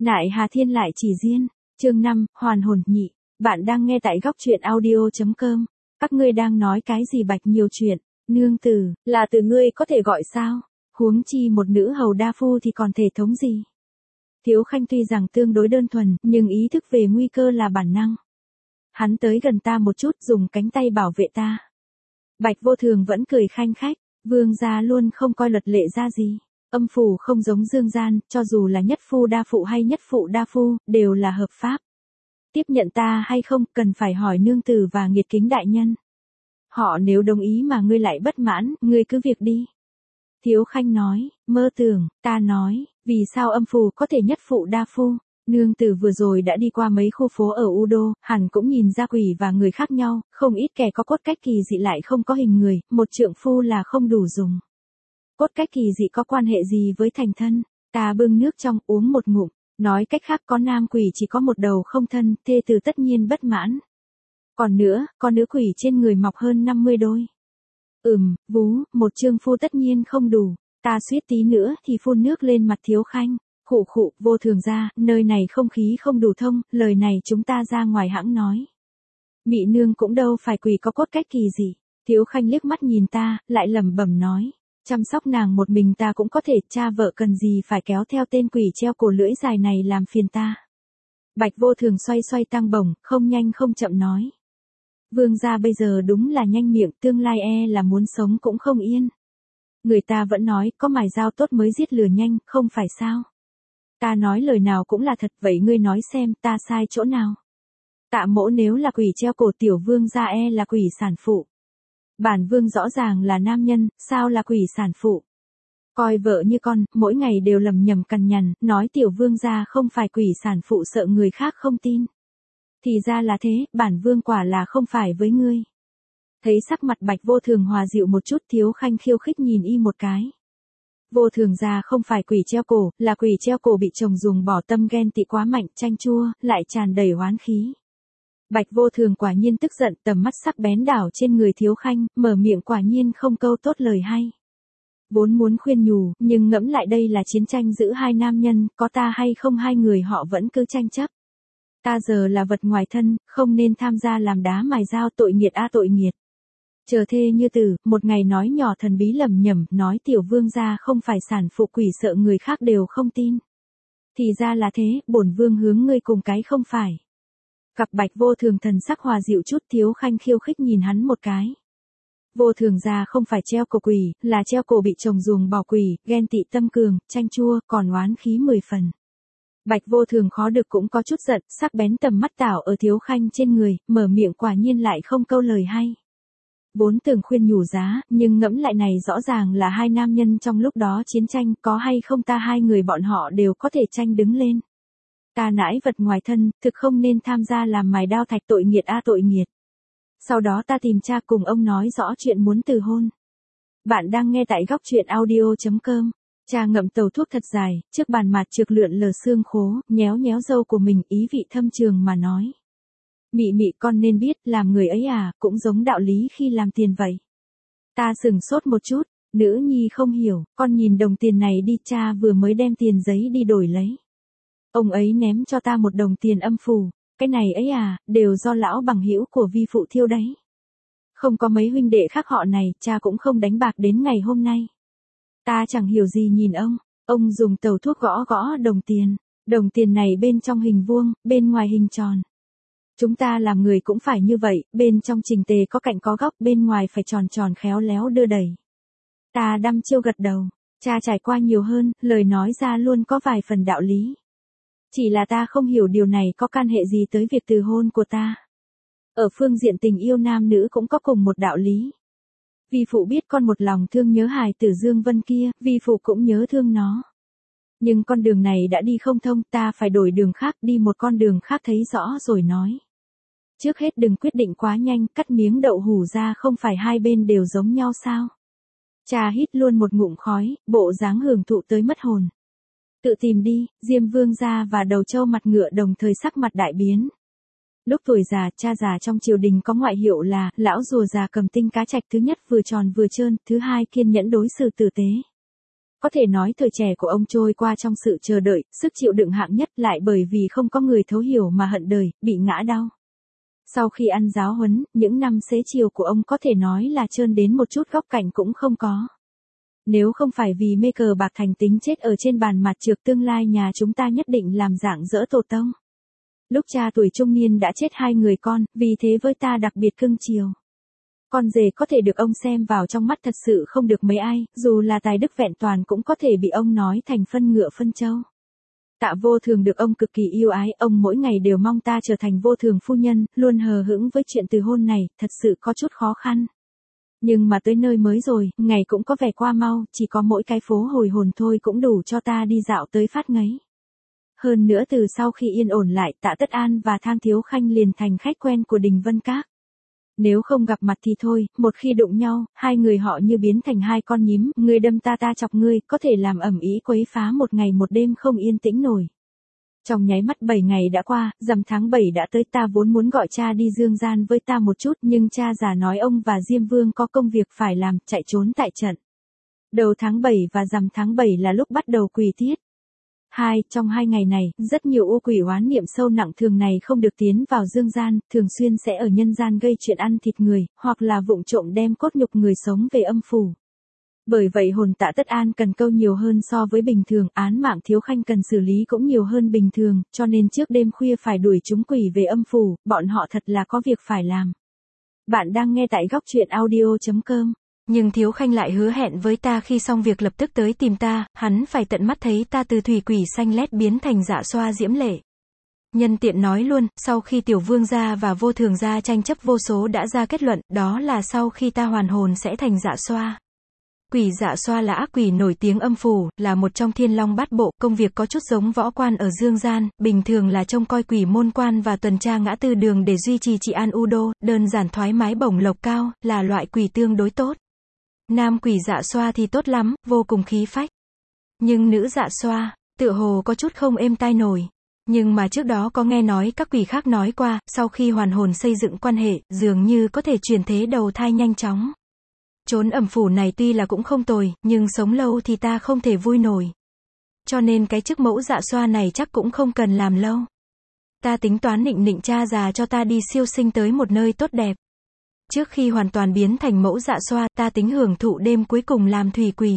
Nại Hà Thiên lại chỉ riêng, chương 5, hoàn hồn nhị, bạn đang nghe tại góc truyện audio.com, các ngươi đang nói cái gì bạch nhiều chuyện, nương tử, là từ ngươi có thể gọi sao, huống chi một nữ hầu đa phu thì còn thể thống gì. Thiếu Khanh tuy rằng tương đối đơn thuần, nhưng ý thức về nguy cơ là bản năng. Hắn tới gần ta một chút dùng cánh tay bảo vệ ta. Bạch Vô Thường vẫn cười khanh khách, vương gia luôn không coi luật lệ ra gì. Âm phủ không giống dương gian, cho dù là nhất phu đa phụ hay nhất phụ đa phu, đều là hợp pháp. Tiếp nhận ta hay không, cần phải hỏi nương tử và nghiệt kính đại nhân. Họ nếu đồng ý mà ngươi lại bất mãn, ngươi cứ việc đi. Thiếu Khanh nói, mơ tưởng, ta nói, vì sao âm phủ có thể nhất phụ đa phu? Nương tử vừa rồi đã đi qua mấy khu phố ở Udo, hẳn cũng nhìn ra quỷ và người khác nhau, không ít kẻ có cốt cách kỳ dị lại không có hình người, một trượng phu là không đủ dùng. Cốt cách kỳ dị có quan hệ gì với thành thân? Ta bưng nước trong uống một ngụm, nói cách khác có nam quỷ chỉ có một đầu không thân, thê tử tất nhiên bất mãn. Còn nữa, có nữ quỷ trên người mọc hơn 50 đôi. Vú, một trương phu tất nhiên không đủ, ta suýt tí nữa thì phun nước lên mặt Thiếu Khanh. Khụ khụ, Vô Thường ra, nơi này không khí không đủ thông, lời này chúng ta ra ngoài hãng nói. Mị nương cũng đâu phải quỷ có cốt cách kỳ gì. Thiếu Khanh liếc mắt nhìn ta, lại lẩm bẩm nói. Chăm sóc nàng một mình ta cũng có thể, cha vợ cần gì phải kéo theo tên quỷ treo cổ lưỡi dài này làm phiền ta. Bạch Vô Thường xoay xoay tăng bổng, không nhanh không chậm nói. Vương gia bây giờ đúng là nhanh miệng, tương lai là muốn sống cũng không yên. Người ta vẫn nói, có mài dao tốt mới giết lừa nhanh, không phải sao? Ta nói lời nào cũng là thật, vậy ngươi nói xem, ta sai chỗ nào? Tạ Mỗ nếu là quỷ treo cổ tiểu vương gia là quỷ sản phụ. Bản vương rõ ràng là nam nhân, sao là quỷ sản phụ? Coi vợ như con, mỗi ngày đều lầm nhầm cằn nhằn, nói tiểu vương gia không phải quỷ sản phụ sợ người khác không tin. Thì ra là thế, bản vương quả là không phải với ngươi. Thấy sắc mặt Bạch Vô Thường hòa dịu một chút, Thiếu Khanh khiêu khích nhìn y một cái. Vô Thường gia không phải quỷ treo cổ, là quỷ treo cổ bị chồng dùng bỏ tâm ghen tị quá mạnh, chanh chua, lại tràn đầy oán khí. Bạch Vô Thường quả nhiên tức giận, tầm mắt sắc bén đảo trên người Thiếu Khanh, mở miệng quả nhiên không câu tốt lời hay. Vốn muốn khuyên nhủ, nhưng ngẫm lại đây là chiến tranh giữa hai nam nhân, có ta hay không hai người họ vẫn cứ tranh chấp. Ta giờ là vật ngoài thân, không nên tham gia làm đá mài dao, tội nghiệt tội nghiệt. Chờ thê như tử, một ngày nói nhỏ thần bí lầm nhầm, nói tiểu vương gia không phải sản phụ quỷ sợ người khác đều không tin. Thì ra là thế, bổn vương hướng ngươi cùng cái không phải. Gặp Bạch Vô Thường thần sắc hòa dịu chút, Thiếu Khanh khiêu khích nhìn hắn một cái. Vô Thường gia không phải treo cổ quỷ, là treo cổ bị chồng dùng bỏ quỷ, ghen tị tâm cường, chanh chua, còn oán khí 10 phần. Bạch Vô Thường khó được cũng có chút giận, sắc bén tầm mắt tảo ở Thiếu Khanh trên người, mở miệng quả nhiên lại không câu lời hay. Vốn tưởng khuyên nhủ giá, nhưng ngẫm lại này rõ ràng là hai nam nhân trong lúc đó chiến tranh, có hay không ta hai người bọn họ đều có thể tranh đứng lên. Ta nãi vật ngoài thân, thực không nên tham gia làm mài đao thạch, tội nghiệt tội nghiệt. Sau đó ta tìm cha cùng ông nói rõ chuyện muốn từ hôn. Bạn đang nghe tại góc truyện audio.com. Cha ngậm tàu thuốc thật dài, trước bàn mặt trược lượn lờ xương khố, nhéo nhéo râu của mình, ý vị thâm trường mà nói. Mị mị, con nên biết, làm người ấy cũng giống đạo lý khi làm tiền vậy. Ta sửng sốt một chút, nữ nhi không hiểu, con nhìn đồng tiền này đi, cha vừa mới đem tiền giấy đi đổi lấy. Ông ấy ném cho ta một đồng tiền âm phù, cái này ấy đều do lão bằng hữu của vi phụ thiêu đấy. Không có mấy huynh đệ khác họ này, cha cũng không đánh bạc đến ngày hôm nay. Ta chẳng hiểu gì nhìn ông dùng tàu thuốc gõ gõ đồng tiền này bên trong hình vuông, bên ngoài hình tròn. Chúng ta làm người cũng phải như vậy, bên trong chỉnh tề có cạnh có góc, bên ngoài phải tròn tròn khéo léo đưa đẩy. Ta đăm chiêu gật đầu, cha trải qua nhiều hơn, lời nói ra luôn có vài phần đạo lý. Chỉ là ta không hiểu điều này có can hệ gì tới việc từ hôn của ta. Ở phương diện tình yêu nam nữ cũng có cùng một đạo lý. Vi phụ biết con một lòng thương nhớ hài tử Dương Vân kia, vi phụ cũng nhớ thương nó. Nhưng con đường này đã đi không thông, ta phải đổi đường khác, đi một con đường khác thấy rõ rồi nói. Trước hết đừng quyết định quá nhanh, cắt miếng đậu hủ ra, không phải hai bên đều giống nhau sao? Cha hít luôn một ngụm khói, bộ dáng hưởng thụ tới mất hồn. Tự tìm đi, Diêm Vương gia và Đầu Châu mặt ngựa đồng thời sắc mặt đại biến. Lúc tuổi già, cha già trong triều đình có ngoại hiệu là lão rùa già cầm tinh cá trạch, thứ nhất vừa tròn vừa trơn, thứ hai kiên nhẫn đối xử tử tế. Có thể nói thời trẻ của ông trôi qua trong sự chờ đợi, sức chịu đựng hạng nhất, lại bởi vì không có người thấu hiểu mà hận đời, bị ngã đau. Sau khi ăn giáo huấn, những năm xế chiều của ông có thể nói là trơn đến một chút góc cạnh cũng không có. Nếu không phải vì mê cờ bạc thành tính chết ở trên bàn mặt trược, tương lai nhà chúng ta nhất định làm rạng rỡ tổ tông. Lúc cha tuổi trung niên đã chết 2 người con, vì thế với ta đặc biệt cưng chiều. Con rể có thể được ông xem vào trong mắt thật sự không được mấy ai, dù là tài đức vẹn toàn cũng có thể bị ông nói thành phân ngựa phân trâu. Tạ Vô Thường được ông cực kỳ yêu ái, ông mỗi ngày đều mong ta trở thành Vô Thường phu nhân, luôn hờ hững với chuyện từ hôn này, thật sự có chút khó khăn. Nhưng mà tới nơi mới rồi, ngày cũng có vẻ qua mau, chỉ có mỗi cái phố hồi hồn thôi cũng đủ cho ta đi dạo tới phát ngấy. Hơn nữa từ sau khi yên ổn lại, Tạ Tất An và Thang Thiếu Khanh liền thành khách quen của Đình Vân Các. Nếu không gặp mặt thì thôi, một khi đụng nhau, 2 người họ như biến thành 2 con nhím, ngươi đâm ta, ta chọc ngươi, có thể làm ầm ĩ quấy phá một ngày một đêm không yên tĩnh nổi. Trong nháy mắt 7 ngày đã qua, rằm tháng 7 đã tới, ta vốn muốn gọi cha đi dương gian với ta một chút, nhưng cha già nói ông và Diêm Vương có công việc phải làm, chạy trốn tại trận. Đầu tháng 7 và rằm tháng 7 là lúc bắt đầu quỷ tiết. Trong 2 ngày này, rất nhiều u quỷ oán niệm sâu nặng thường này không được tiến vào dương gian, thường xuyên sẽ ở nhân gian gây chuyện ăn thịt người, hoặc là vụng trộm đem cốt nhục người sống về âm phủ. Bởi vậy hồn Tạ Tất An cần câu nhiều hơn so với bình thường, án mạng Thiếu Khanh cần xử lý cũng nhiều hơn bình thường, cho nên trước đêm khuya phải đuổi chúng quỷ về âm phủ, bọn họ thật là có việc phải làm. Bạn đang nghe tại góc truyện audio.com. Nhưng Thiếu Khanh lại hứa hẹn với ta khi xong việc lập tức tới tìm ta, hắn phải tận mắt thấy ta từ thủy quỷ xanh lét biến thành dạ xoa diễm lệ. Nhân tiện nói luôn, sau khi Tiểu Vương gia và Vô Thường gia tranh chấp vô số đã ra kết luận, đó là sau khi ta hoàn hồn sẽ thành dạ xoa. Quỷ dạ xoa là ác quỷ nổi tiếng âm phủ, là một trong thiên long bát bộ, công việc có chút giống võ quan ở dương gian, bình thường là trông coi quỷ môn quan và tuần tra ngã tư đường để duy trì trị an u đô, đơn giản thoải mái bổng lộc cao, là loại quỷ tương đối tốt. Nam quỷ dạ xoa thì tốt lắm, vô cùng khí phách. Nhưng nữ dạ xoa, tựa hồ có chút không êm tai nổi. Nhưng mà trước đó có nghe nói các quỷ khác nói qua, sau khi hoàn hồn xây dựng quan hệ, dường như có thể chuyển thế đầu thai nhanh chóng. Trốn ẩm phủ này tuy là cũng không tồi, nhưng sống lâu thì ta không thể vui nổi. Cho nên cái chức mẫu dạ xoa này chắc cũng không cần làm lâu. Ta tính toán nịnh cha già cho ta đi siêu sinh tới một nơi tốt đẹp. Trước khi hoàn toàn biến thành mẫu dạ xoa, ta tính hưởng thụ đêm cuối cùng làm thủy quỷ.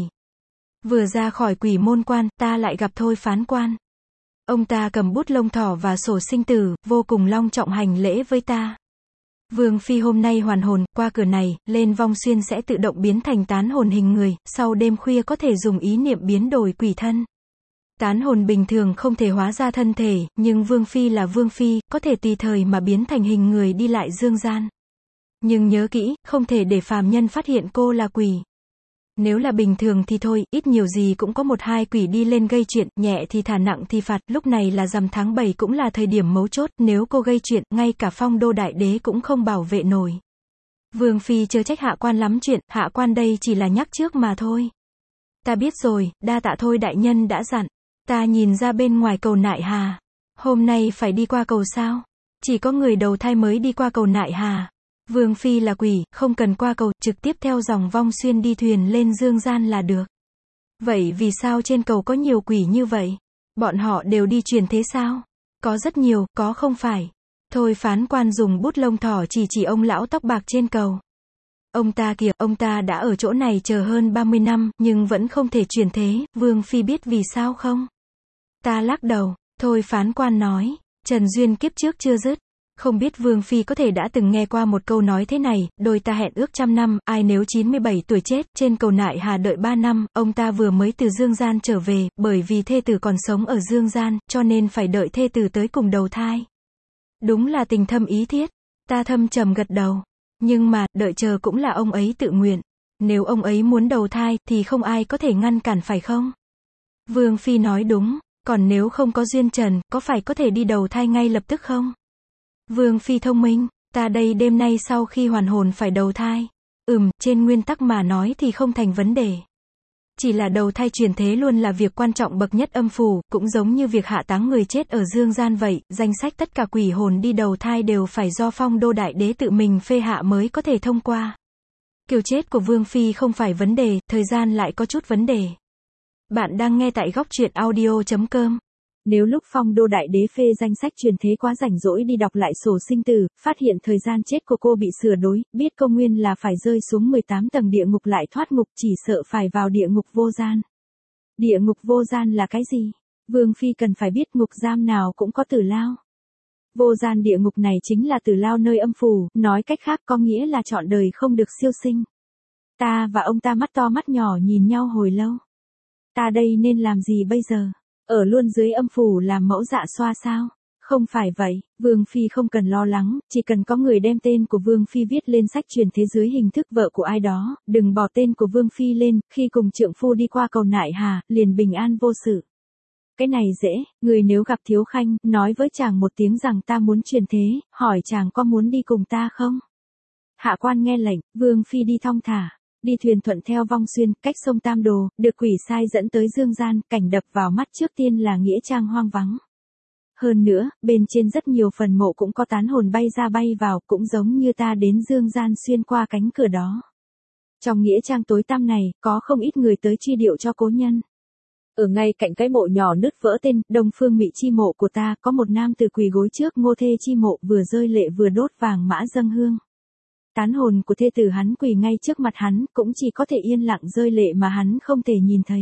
Vừa ra khỏi quỷ môn quan, ta lại gặp Thôi phán quan. Ông ta cầm bút lông thỏ và sổ sinh tử, vô cùng long trọng hành lễ với ta. Vương phi hôm nay hoàn hồn, qua cửa này, lên vong xuyên sẽ tự động biến thành tán hồn hình người, sau đêm khuya có thể dùng ý niệm biến đổi quỷ thân. Tán hồn bình thường không thể hóa ra thân thể, nhưng Vương phi là Vương phi, có thể tùy thời mà biến thành hình người đi lại dương gian. Nhưng nhớ kỹ, không thể để phàm nhân phát hiện cô là quỷ. Nếu là bình thường thì thôi, ít nhiều gì cũng có 1-2 quỷ đi lên gây chuyện, nhẹ thì thả nặng thì phạt, lúc này là rằm tháng 7 cũng là thời điểm mấu chốt, nếu cô gây chuyện, ngay cả Phong Đô đại đế cũng không bảo vệ nổi. Vương phi chớ trách hạ quan lắm chuyện, hạ quan đây chỉ là nhắc trước mà thôi. Ta biết rồi, đa tạ Thôi đại nhân đã dặn. Ta nhìn ra bên ngoài cầu Nại Hà. Hôm nay phải đi qua cầu sao? Chỉ có người đầu thai mới đi qua cầu Nại Hà. Vương phi là quỷ, không cần qua cầu, trực tiếp theo dòng vong xuyên đi thuyền lên dương gian là được. Vậy vì sao trên cầu có nhiều quỷ như vậy? Bọn họ đều đi chuyển thế sao? Có rất nhiều, có không phải? Thôi phán quan dùng bút lông thỏ chỉ ông lão tóc bạc trên cầu. Ông ta kìa, ông ta đã ở chỗ này chờ hơn 30 năm, nhưng vẫn không thể chuyển thế, Vương phi biết vì sao không? Ta lắc đầu, thôi phán quan nói, Trần duyên kiếp trước chưa dứt. Không biết Vương phi có thể đã từng nghe qua một câu nói thế này, đôi ta hẹn ước 100 năm, ai nếu 97 tuổi chết, trên cầu Nại Hà đợi 3 năm, ông ta vừa mới từ dương gian trở về, bởi vì thê tử còn sống ở dương gian, cho nên phải đợi thê tử tới cùng đầu thai. Đúng là tình thâm ý thiết. Ta thâm trầm gật đầu. Nhưng mà, đợi chờ cũng là ông ấy tự nguyện. Nếu ông ấy muốn đầu thai, thì không ai có thể ngăn cản phải không? Vương phi nói đúng, còn nếu không có duyên trần, có phải có thể đi đầu thai ngay lập tức không? Vương phi thông minh, ta đây đêm nay sau khi hoàn hồn phải đầu thai. Trên nguyên tắc mà nói thì không thành vấn đề. Chỉ là đầu thai chuyển thế luôn là việc quan trọng bậc nhất âm phủ, cũng giống như việc hạ táng người chết ở dương gian vậy, danh sách tất cả quỷ hồn đi đầu thai đều phải do Phong Đô đại đế tự mình phê hạ mới có thể thông qua. Kiểu chết của Vương phi không phải vấn đề, thời gian lại có chút vấn đề. Bạn đang nghe tại góc truyện audio.com. Nếu lúc Phong Đô Đại Đế phê danh sách truyền thế quá rảnh rỗi đi đọc lại sổ sinh tử, phát hiện thời gian chết của cô bị sửa đổi, biết câu nguyên là phải rơi xuống 18 tầng địa ngục lại thoát ngục, chỉ sợ phải vào địa ngục vô gian. Địa ngục vô gian là cái gì? Vương Phi cần phải biết ngục giam nào cũng có tử lao. Vô gian địa ngục này chính là tử lao nơi âm phủ, nói cách khác có nghĩa là trọn đời không được siêu sinh. Ta và ông ta mắt to mắt nhỏ nhìn nhau hồi lâu. Ta đây nên làm gì bây giờ? Ở luôn dưới âm phủ làm mẫu dạ xoa sao? Không phải vậy, Vương Phi không cần lo lắng, chỉ cần có người đem tên của Vương Phi viết lên sách truyền thế dưới hình thức vợ của ai đó, đừng bỏ tên của Vương Phi lên, khi cùng trượng phu đi qua cầu nại hà, liền bình an vô sự. Cái này dễ, người nếu gặp Thiếu Khanh, nói với chàng một tiếng rằng ta muốn truyền thế, hỏi chàng có muốn đi cùng ta không? Hạ quan nghe lệnh, Vương Phi đi thong thả. Đi thuyền thuận theo vong xuyên, cách sông Tam Đồ, được quỷ sai dẫn tới dương gian, cảnh đập vào mắt trước tiên là nghĩa trang hoang vắng. Hơn nữa, bên trên rất nhiều phần mộ cũng có tán hồn bay ra bay vào, cũng giống như ta đến dương gian xuyên qua cánh cửa đó. Trong nghĩa trang tối tăm này, có không ít người tới truy điệu cho cố nhân. Ở ngay cạnh cái mộ nhỏ nứt vỡ tên, Đông Phương Mị chi mộ của ta, có một nam tử quỳ gối trước Ngô Thê chi mộ, vừa rơi lệ vừa đốt vàng mã dâng hương. Tán hồn của thê tử hắn quỳ ngay trước mặt hắn, cũng chỉ có thể yên lặng rơi lệ mà hắn không thể nhìn thấy.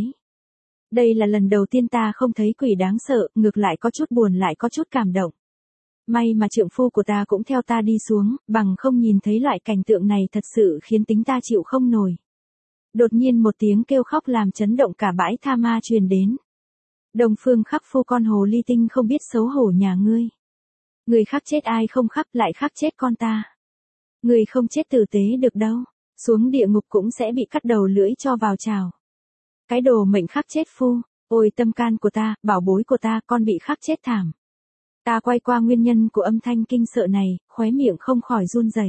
Đây là lần đầu tiên ta không thấy quỷ đáng sợ, ngược lại có chút buồn lại có chút cảm động. May mà trượng phu của ta cũng theo ta đi xuống, bằng không nhìn thấy loại cảnh tượng này thật sự khiến tính ta chịu không nổi. Đột nhiên một tiếng kêu khóc làm chấn động cả bãi tha ma truyền đến. Đông Phương Khắc Phu con hồ ly tinh không biết xấu hổ nhà ngươi. Người khác chết ai không khắc lại khắc chết con ta. Người không chết tử tế được đâu, xuống địa ngục cũng sẽ bị cắt đầu lưỡi cho vào chảo. Cái đồ mệnh khắc chết phu, ôi tâm can của ta, bảo bối của ta, con bị khắc chết thảm. Ta quay qua nguyên nhân của âm thanh kinh sợ này, khóe miệng không khỏi run rẩy.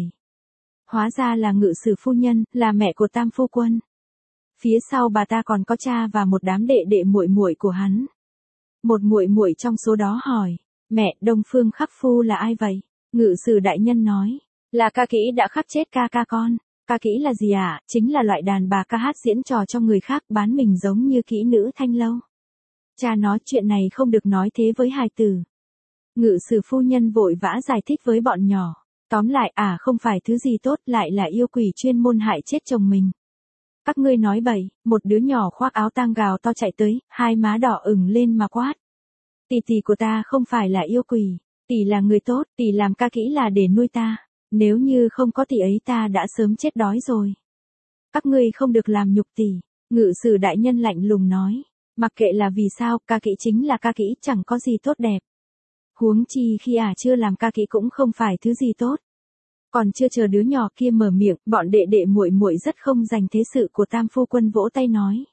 Hóa ra là Ngự Sử phu nhân, là mẹ của Tam phu quân. Phía sau bà ta còn có cha và một đám đệ đệ muội muội của hắn. Một muội muội trong số đó hỏi, mẹ, Đông Phương Khắc Phu là ai vậy? Ngự Sử đại nhân nói, là ca kỹ đã khắc chết ca ca con. Ca kỹ là gì ạ? Chính là loại đàn bà ca hát diễn trò cho người khác, bán mình giống như kỹ nữ thanh lâu. Cha nói chuyện này không được nói thế với hài tử. Ngự Sử phu nhân vội vã giải thích với bọn nhỏ. Tóm lại không phải thứ gì tốt, lại là yêu quỷ chuyên môn hại chết chồng mình. Các ngươi nói bậy, một đứa nhỏ khoác áo tang gào to chạy tới, hai má đỏ ửng lên mà quát. Tỷ tỷ của ta không phải là yêu quỷ, tỷ là người tốt, tỷ làm ca kỹ là để nuôi ta. Nếu như không có tỷ ấy ta đã sớm chết đói rồi. Các ngươi không được làm nhục tỷ. Ngự Sử đại nhân lạnh lùng nói. Mặc kệ là vì sao, ca kỹ chính là ca kỹ, chẳng có gì tốt đẹp. Huống chi khi chưa làm ca kỹ cũng không phải thứ gì tốt. Còn chưa chờ đứa nhỏ kia mở miệng, bọn đệ đệ muội muội rất không dành thế sự của Tam phu quân vỗ tay nói.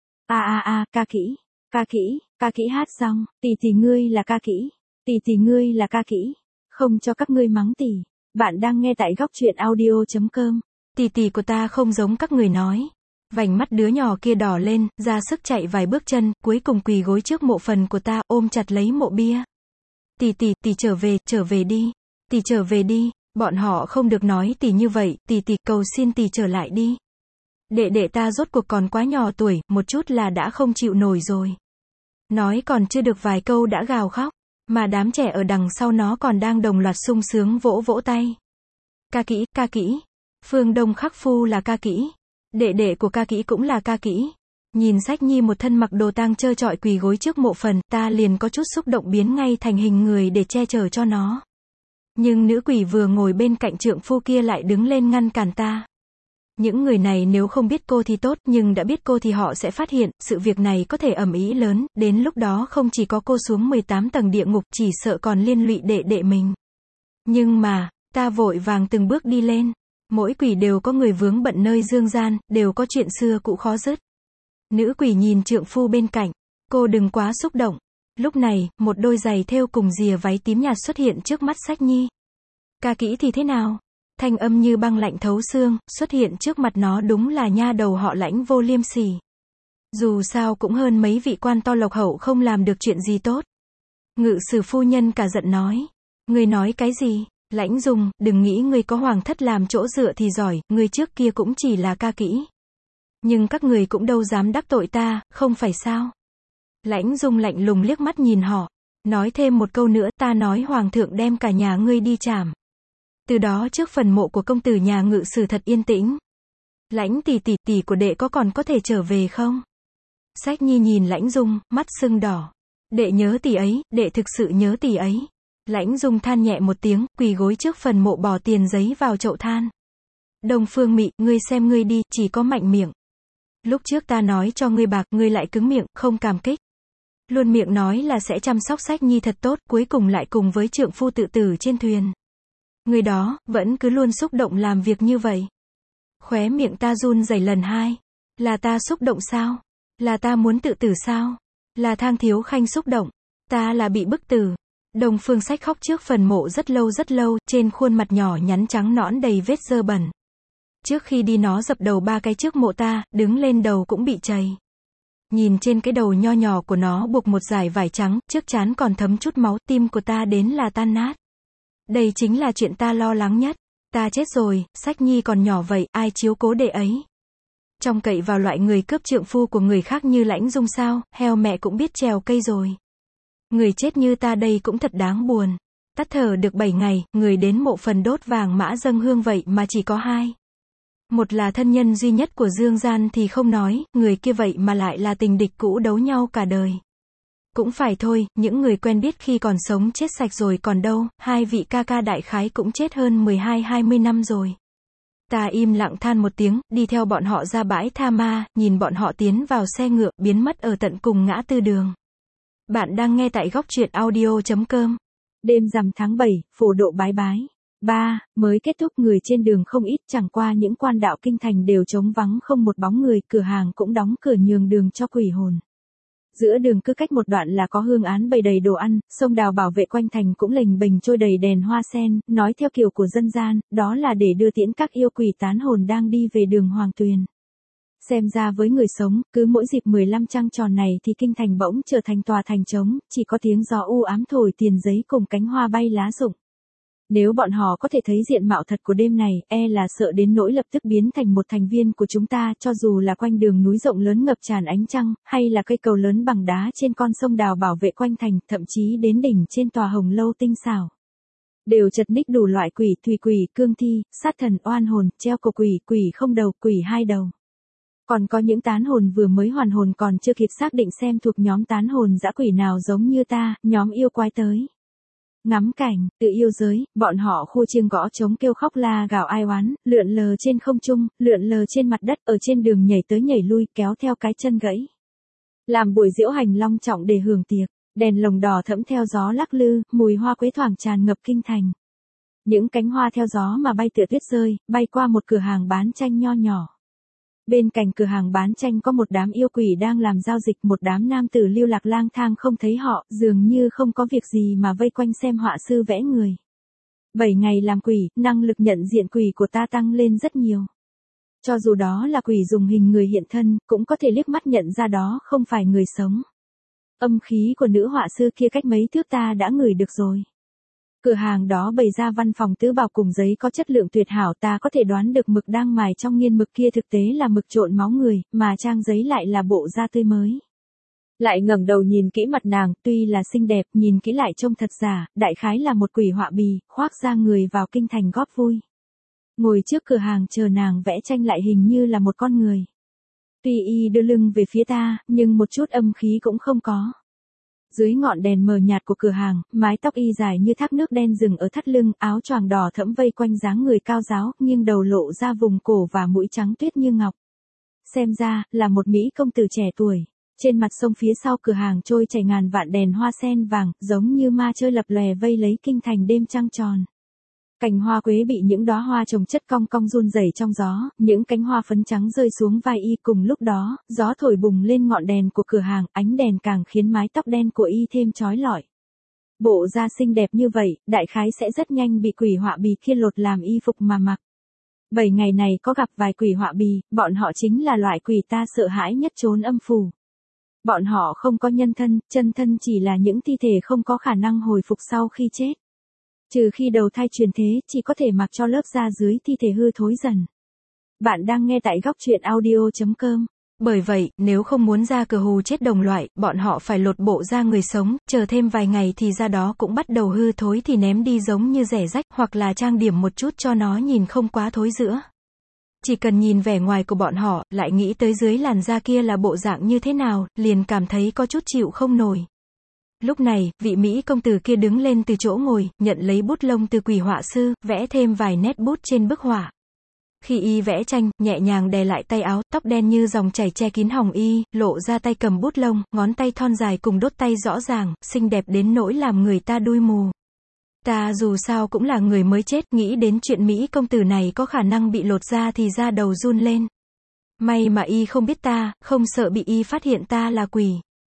Ca kỹ hát xong, tỷ ngươi là ca kỹ, tỷ ngươi là ca kỹ, không cho các ngươi mắng tỷ. Bạn đang nghe tại góc truyện audio.com. Tỷ của ta không giống các người nói. Vành mắt đứa nhỏ kia đỏ lên, ra sức chạy vài bước chân, cuối cùng quỳ gối trước mộ phần của ta, ôm chặt lấy mộ bia. Tỷ trở về đi. Tỷ trở về đi, bọn họ không được nói tỷ như vậy, tỷ cầu xin tỷ trở lại đi. Đệ ta rốt cuộc còn quá nhỏ tuổi, một chút là đã không chịu nổi rồi. Nói còn chưa được vài câu đã gào khóc. Mà đám trẻ ở đằng sau nó còn đang đồng loạt sung sướng vỗ vỗ tay. Ca kỹ. Phương Đông Khắc Phu là ca kỹ. Đệ của ca kỹ cũng là ca kỹ. Nhìn Sách Nhi một thân mặc đồ tang trơ trọi quỳ gối trước mộ phần, ta liền có chút xúc động biến ngay thành hình người để che chở cho nó. Nhưng nữ quỷ vừa ngồi bên cạnh trượng phu kia lại đứng lên ngăn cản ta. Những người này nếu không biết cô thì tốt, nhưng đã biết cô thì họ sẽ phát hiện, sự việc này có thể ầm ĩ lớn, đến lúc đó không chỉ có cô xuống 18 tầng địa ngục, chỉ sợ còn liên lụy đệ mình. Nhưng mà, ta vội vàng từng bước đi lên. Mỗi quỷ đều có người vướng bận nơi dương gian, đều có chuyện xưa cũ khó dứt. Nữ quỷ nhìn trượng phu bên cạnh, cô đừng quá xúc động. Lúc này, một đôi giày thêu cùng rìa váy tím nhạt xuất hiện trước mắt Sách Nhi. Ca kỹ thì thế nào? Thanh âm như băng lạnh thấu xương, xuất hiện trước mặt nó đúng là nha đầu họ Lãnh vô liêm sỉ. Dù sao cũng hơn mấy vị quan to lộc hậu không làm được chuyện gì tốt. Ngự Sử phu nhân cả giận nói. Ngươi nói cái gì? Lãnh Dung, đừng nghĩ ngươi có hoàng thất làm chỗ dựa thì giỏi, ngươi trước kia cũng chỉ là ca kỹ. Nhưng các người cũng đâu dám đắc tội ta, không phải sao? Lãnh Dung lạnh lùng liếc mắt nhìn họ. Nói thêm một câu nữa, ta nói hoàng thượng đem cả nhà ngươi đi trảm. Từ đó trước phần mộ của công tử nhà Ngự Sử thật yên tĩnh. Lãnh tỷ của đệ còn có thể trở về không? Sách Nhi nhìn Lãnh Dung, mắt sưng đỏ. Đệ nhớ tỷ ấy, đệ thực sự nhớ tỷ ấy. Lãnh Dung than nhẹ một tiếng, quỳ gối trước phần mộ bỏ tiền giấy vào chậu than. Đông Phương Mị, ngươi xem ngươi đi, chỉ có mạnh miệng. Lúc trước ta nói cho ngươi bạc, ngươi lại cứng miệng, không cảm kích. Luôn miệng nói là sẽ chăm sóc Sách Nhi thật tốt, cuối cùng lại cùng với trượng phu tự tử trên thuyền. Người đó, vẫn cứ luôn xúc động làm việc như vậy. Khóe miệng ta run rẩy lần hai. Là ta xúc động sao? Là ta muốn tự tử sao? Là Thang Thiếu Khanh xúc động? Ta là bị bức tử. Đông Phương Sách khóc trước phần mộ rất lâu, trên khuôn mặt nhỏ nhắn trắng nõn đầy vết dơ bẩn. Trước khi đi nó dập đầu 3 cái trước mộ ta, đứng lên đầu cũng bị chày. Nhìn trên cái đầu nho nhỏ của nó buộc một dải vải trắng, trước trán còn thấm chút máu, tim của ta đến là tan nát. Đây chính là chuyện ta lo lắng nhất. Ta chết rồi, Sách Nhi còn nhỏ vậy, ai chiếu cố đệ ấy? Trông cậy vào loại người cướp trượng phu của người khác như Lãnh Dung sao, heo mẹ cũng biết trèo cây rồi. Người chết như ta đây cũng thật đáng buồn. Tắt thở được 7 ngày, người đến mộ phần đốt vàng mã dâng hương vậy mà chỉ có 2. Một là thân nhân duy nhất của Dương Gian thì không nói, người kia vậy mà lại là tình địch cũ đấu nhau cả đời. Cũng phải thôi, những người quen biết khi còn sống chết sạch rồi còn đâu, 2 vị ca ca đại khái cũng chết hơn 12-20 năm rồi. Ta im lặng than một tiếng, đi theo bọn họ ra bãi tha ma, nhìn bọn họ tiến vào xe ngựa, biến mất ở tận cùng ngã tư đường. Bạn đang nghe tại góc truyện audio.com. Đêm rằm tháng 7, phổ độ bái bái. 3. Mới kết thúc, người trên đường không ít, chẳng qua những quan đạo kinh thành đều trống vắng không một bóng người, cửa hàng cũng đóng cửa nhường đường cho quỷ hồn. Giữa đường cứ cách một đoạn là có hương án bày đầy đồ ăn, sông đào bảo vệ quanh thành cũng lềnh bềnh trôi đầy đèn hoa sen, nói theo kiểu của dân gian, đó là để đưa tiễn các yêu quỷ tán hồn đang đi về đường Hoàng Tuyền. Xem ra với người sống, cứ mỗi dịp 15 trăng tròn này thì kinh thành bỗng trở thành tòa thành trống, chỉ có tiếng gió u ám thổi tiền giấy cùng cánh hoa bay lá rụng. Nếu bọn họ có thể thấy diện mạo thật của đêm này, là sợ đến nỗi lập tức biến thành một thành viên của chúng ta, cho dù là quanh đường núi rộng lớn ngập tràn ánh trăng, hay là cây cầu lớn bằng đá trên con sông đào bảo vệ quanh thành, thậm chí đến đỉnh trên tòa hồng lâu tinh xảo. Đều chật ních đủ loại quỷ, thủy quỷ, cương thi, sát thần, oan hồn, treo cổ quỷ, quỷ không đầu, quỷ 2 đầu. Còn có những tán hồn vừa mới hoàn hồn còn chưa kịp xác định xem thuộc nhóm tán hồn dã quỷ nào giống như ta, nhóm yêu quái tới. Ngắm cảnh, tự yêu giới, bọn họ khua chiêng gõ trống kêu khóc la gào ai oán, lượn lờ trên không trung, lượn lờ trên mặt đất, ở trên đường nhảy tới nhảy lui, kéo theo cái chân gãy. Làm buổi diễu hành long trọng để hưởng tiệc, đèn lồng đỏ thẫm theo gió lắc lư, mùi hoa quế thoảng tràn ngập kinh thành. Những cánh hoa theo gió mà bay tựa tuyết rơi, bay qua một cửa hàng bán tranh nho nhỏ. Bên cạnh cửa hàng bán tranh có một đám yêu quỷ đang làm giao dịch, một đám nam tử lưu lạc lang thang không thấy họ, dường như không có việc gì mà vây quanh xem họa sư vẽ người. 7 ngày làm quỷ, năng lực nhận diện quỷ của ta tăng lên rất nhiều. Cho dù đó là quỷ dùng hình người hiện thân, cũng có thể liếc mắt nhận ra đó không phải người sống. Âm khí của nữ họa sư kia cách mấy thước ta đã ngửi được rồi. Cửa hàng đó bày ra văn phòng tứ bảo cùng giấy có chất lượng tuyệt hảo, ta có thể đoán được mực đang mài trong nghiên mực kia thực tế là mực trộn máu người, mà trang giấy lại là bộ da tươi mới. Lại ngẩng đầu nhìn kỹ mặt nàng, tuy là xinh đẹp, nhìn kỹ lại trông thật giả, đại khái là một quỷ họa bì, khoác da người vào kinh thành góp vui. Ngồi trước cửa hàng chờ nàng vẽ tranh lại hình như là một con người. Tuy y đưa lưng về phía ta, nhưng một chút âm khí cũng không có. Dưới ngọn đèn mờ nhạt của cửa hàng, mái tóc y dài như thác nước đen rừng ở thắt lưng, áo choàng đỏ thẫm vây quanh dáng người cao ráo, nghiêng đầu lộ ra vùng cổ và mũi trắng tuyết như ngọc. Xem ra, là một mỹ công tử trẻ tuổi. Trên mặt sông phía sau cửa hàng trôi chảy ngàn vạn đèn hoa sen vàng, giống như ma chơi lập lòe vây lấy kinh thành đêm trăng tròn. Cành hoa quế bị những đóa hoa trồng chất cong cong run rẩy trong gió, những cánh hoa phấn trắng rơi xuống vai y, cùng lúc đó, gió thổi bùng lên ngọn đèn của cửa hàng, ánh đèn càng khiến mái tóc đen của y thêm chói lọi. Bộ da xinh đẹp như vậy, đại khái sẽ rất nhanh bị quỷ họa bì kia lột làm y phục mà mặc. 7 ngày này có gặp vài quỷ họa bì, bọn họ chính là loại quỷ ta sợ hãi nhất chốn âm phủ. Bọn họ không có nhân thân, chân thân chỉ là những thi thể không có khả năng hồi phục sau khi chết. Trừ khi đầu thai truyền thế, chỉ có thể mặc cho lớp da dưới thi thể hư thối dần. Bạn đang nghe tại góc truyện audio.com. Bởi vậy, nếu không muốn da cờ hù chết đồng loại, bọn họ phải lột bộ da người sống, chờ thêm vài ngày thì da đó cũng bắt đầu hư thối thì ném đi giống như rẻ rách, hoặc là trang điểm một chút cho nó nhìn không quá thối rữa. Chỉ cần nhìn vẻ ngoài của bọn họ, lại nghĩ tới dưới làn da kia là bộ dạng như thế nào, liền cảm thấy có chút chịu không nổi. Lúc này, vị Mỹ công tử kia đứng lên từ chỗ ngồi, nhận lấy bút lông từ quỷ họa sư, vẽ thêm vài nét bút trên bức họa. Khi y vẽ tranh, nhẹ nhàng đè lại tay áo, tóc đen như dòng chảy che kín hồng y, lộ ra tay cầm bút lông, ngón tay thon dài cùng đốt tay rõ ràng, xinh đẹp đến nỗi làm người ta đui mù. Ta dù sao cũng là người mới chết, nghĩ đến chuyện Mỹ công tử này có khả năng bị lột da thì da đầu run lên. May mà y không biết ta, không sợ bị y phát hiện ta là quỷ.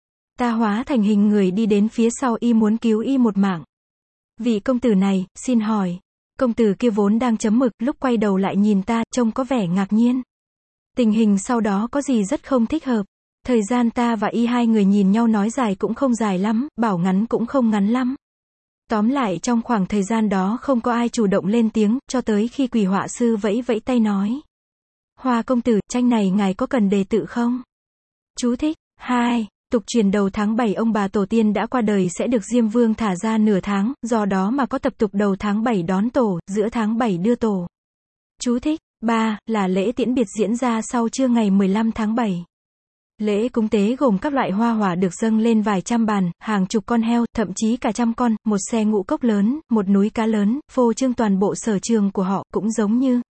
Ta hóa thành hình người đi đến phía sau y muốn cứu y một mạng. Vị công tử này, xin hỏi. Công tử kia vốn đang chấm mực, lúc quay đầu lại nhìn ta, trông có vẻ ngạc nhiên. Tình hình sau đó có gì rất không thích hợp. Thời gian ta và y hai người nhìn nhau nói dài cũng không dài lắm, bảo ngắn cũng không ngắn lắm. Tóm lại trong khoảng thời gian đó không có ai chủ động lên tiếng, cho tới khi quỷ họa sư vẫy vẫy tay nói. Hoa công tử, tranh này ngài có cần đề tự không? Chú thích. 2. Tục truyền đầu tháng 7 ông bà tổ tiên đã qua đời sẽ được Diêm Vương thả ra nửa tháng, do đó mà có tập tục đầu tháng 7 đón tổ, giữa tháng 7 đưa tổ. Chú thích. 3. Là lễ tiễn biệt diễn ra sau trưa ngày 15 tháng 7. Lễ cúng tế gồm các loại hoa hỏa được dâng lên vài trăm bàn, hàng chục con heo, thậm chí cả trăm con, một xe ngũ cốc lớn, một núi cá lớn, phô trương toàn bộ sở trường của họ, cũng giống như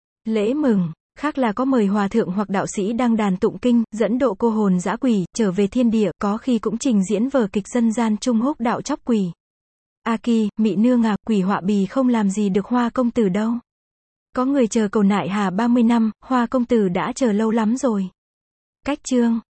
lễ mừng. Khác là có mời hòa thượng hoặc đạo sĩ đăng đàn tụng kinh, dẫn độ cô hồn dã quỷ, trở về thiên địa, có khi cũng trình diễn vở kịch dân gian Trung Húc đạo chóc quỷ. A Kỳ, Mị nương à, quỷ họa bì không làm gì được Hoa công tử đâu. Có người chờ cầu nại hà 30 năm, Hoa công tử đã chờ lâu lắm rồi. Cách chương